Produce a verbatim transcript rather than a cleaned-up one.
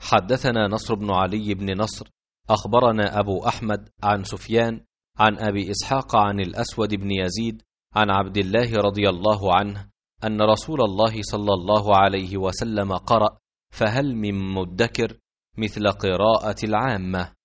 حدثنا نصر بن علي بن نصر أخبرنا أبو أحمد عن سفيان عن أبي إسحاق عن الأسود بن يزيد عن عبد الله رضي الله عنه أن رسول الله صلى الله عليه وسلم قرأ: فهل من مدكر مثل قراءة العامة.